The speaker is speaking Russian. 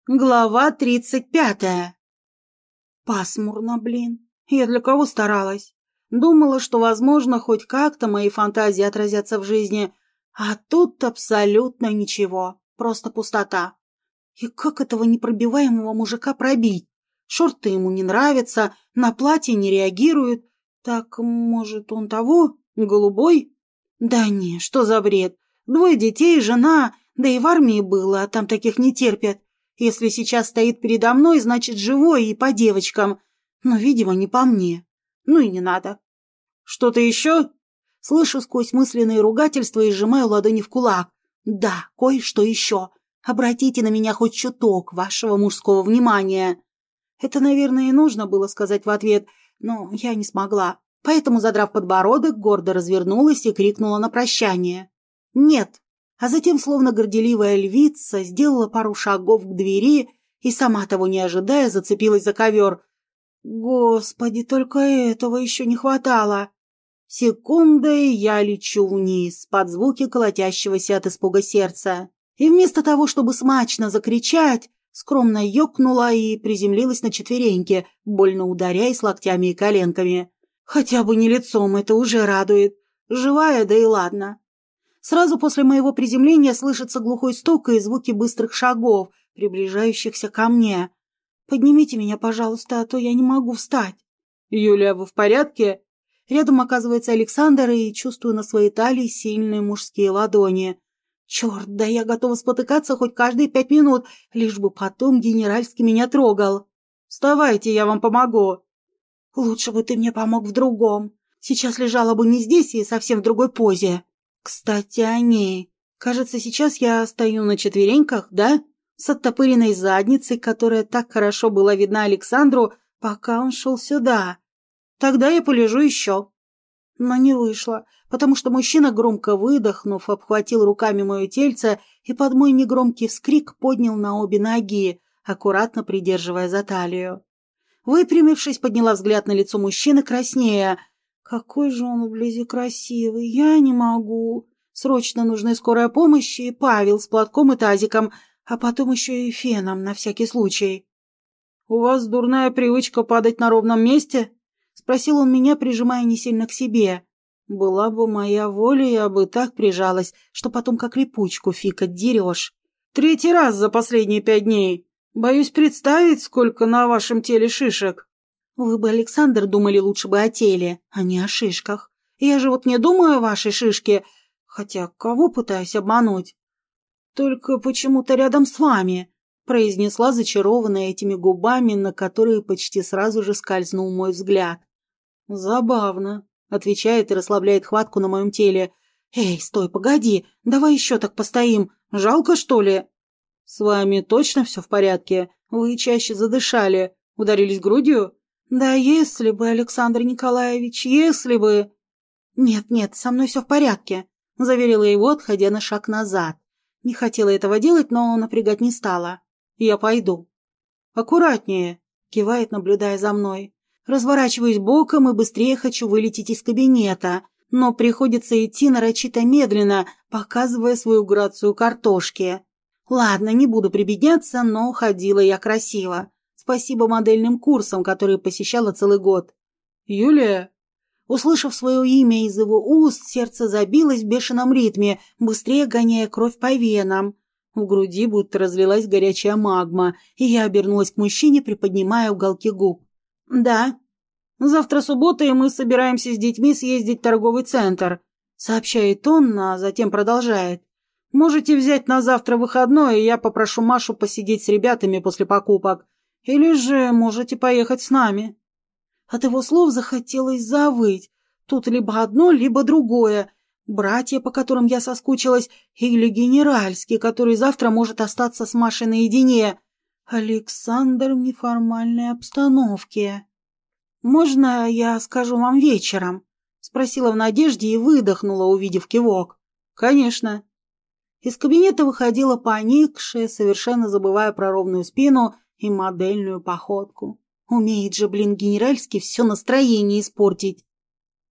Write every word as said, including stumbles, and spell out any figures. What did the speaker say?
Глава тридцать пятая. Пасмурно, блин. Я для кого старалась? Думала, что, возможно, хоть как-то мои фантазии отразятся в жизни, а тут абсолютно ничего, просто пустота. И как этого непробиваемого мужика пробить? Шорты ему не нравятся, на платье не реагирует. Так, может, он того? Голубой? Да не, что за бред? Двое детей, жена, да и в армии было, а там таких не терпят. Если сейчас стоит передо мной, значит, живой и по девочкам. Но, видимо, не по мне. Ну и не надо. Что-то еще? Слышу сквозь мысленные ругательства и сжимаю ладони в кулак. Да, кое-что еще. Обратите на меня хоть чуток вашего мужского внимания. Это, наверное, и нужно было сказать в ответ, но я не смогла. Поэтому, задрав подбородок, гордо развернулась и крикнула на прощание. «Нет!» А затем, словно горделивая львица, сделала пару шагов к двери и, сама того не ожидая, зацепилась за ковер. Господи, только этого еще не хватало. Секундой я лечу вниз, под звуки колотящегося от испуга сердца. И вместо того, чтобы смачно закричать, скромно ёкнула и приземлилась на четвереньки, больно ударяясь локтями и коленками. Хотя бы не лицом, это уже радует. Живая, да и ладно. Сразу после моего приземления слышится глухой стук и звуки быстрых шагов, приближающихся ко мне. «Поднимите меня, пожалуйста, а то я не могу встать». «Юля, вы в порядке?» Рядом оказывается Александр, и чувствую на своей талии сильные мужские ладони. Черт, да я готова спотыкаться хоть каждые пять минут, лишь бы потом генеральский меня трогал. «Вставайте, я вам помогу». «Лучше бы ты мне помог в другом. Сейчас лежала бы не здесь и совсем в другой позе». Кстати, о ней. Кажется, сейчас я стою на четвереньках, да? С оттопыренной задницей, которая так хорошо была видна Александру, пока он шел сюда. Тогда я полежу еще. Но не вышло, потому что мужчина, громко выдохнув, обхватил руками мое тельце и под мой негромкий вскрик поднял на обе ноги, аккуратно придерживая за талию. Выпрямившись, подняла взгляд на лицо мужчины краснея. Какой же он вблизи красивый, я не могу. Срочно нужны скорая помощь и Павел с платком и тазиком, а потом еще и феном на всякий случай. «У вас дурная привычка падать на ровном месте?» — спросил он меня, прижимая не сильно к себе. Была бы моя воля, я бы так прижалась, что потом как липучку фиг отдерешь. «Третий раз за последние пять дней. Боюсь представить, сколько на вашем теле шишек». Вы бы, Александр, думали лучше бы о теле, а не о шишках. Я же вот не думаю о вашей шишке, хотя кого пытаюсь обмануть? Только почему-то рядом с вами, произнесла зачарованная этими губами, на которые почти сразу же скользнул мой взгляд. Забавно, отвечает и расслабляет хватку на моем теле. Эй, стой, погоди, давай еще так постоим, жалко, что ли? С вами точно все в порядке? Вы чаще задышали, ударились грудью? «Да если бы, Александр Николаевич, если бы...» «Нет-нет, со мной все в порядке», — заверила его, отходя на шаг назад. Не хотела этого делать, но напрягать не стала. «Я пойду». «Аккуратнее», — кивает, наблюдая за мной. Разворачиваюсь боком и быстрее хочу вылететь из кабинета, но приходится идти нарочито медленно, показывая свою грацию картошки. Ладно, не буду прибедняться, но ходила я красиво. Спасибо модельным курсам, которые посещала целый год. «Юлия?» Услышав свое имя из его уст, сердце забилось в бешеном ритме, быстрее гоняя кровь по венам. В груди будто разлилась горячая магма, и я обернулась к мужчине, приподнимая уголки губ. «Да. Завтра суббота, и мы собираемся с детьми съездить в торговый центр», сообщает он, а затем продолжает. «Можете взять на завтра выходной, и я попрошу Машу посидеть с ребятами после покупок. Или же можете поехать с нами». От его слов захотелось завыть. Тут либо одно, либо другое. Братья, по которым я соскучилась, или генеральский, который завтра может остаться с Машей наедине. Александр в неформальной обстановке. «Можно я скажу вам вечером?» — спросила в надежде и выдохнула, увидев кивок. «Конечно». Из кабинета выходила поникшая, совершенно забывая про ровную спину и модельную походку. Умеет же, блин, генеральский все настроение испортить.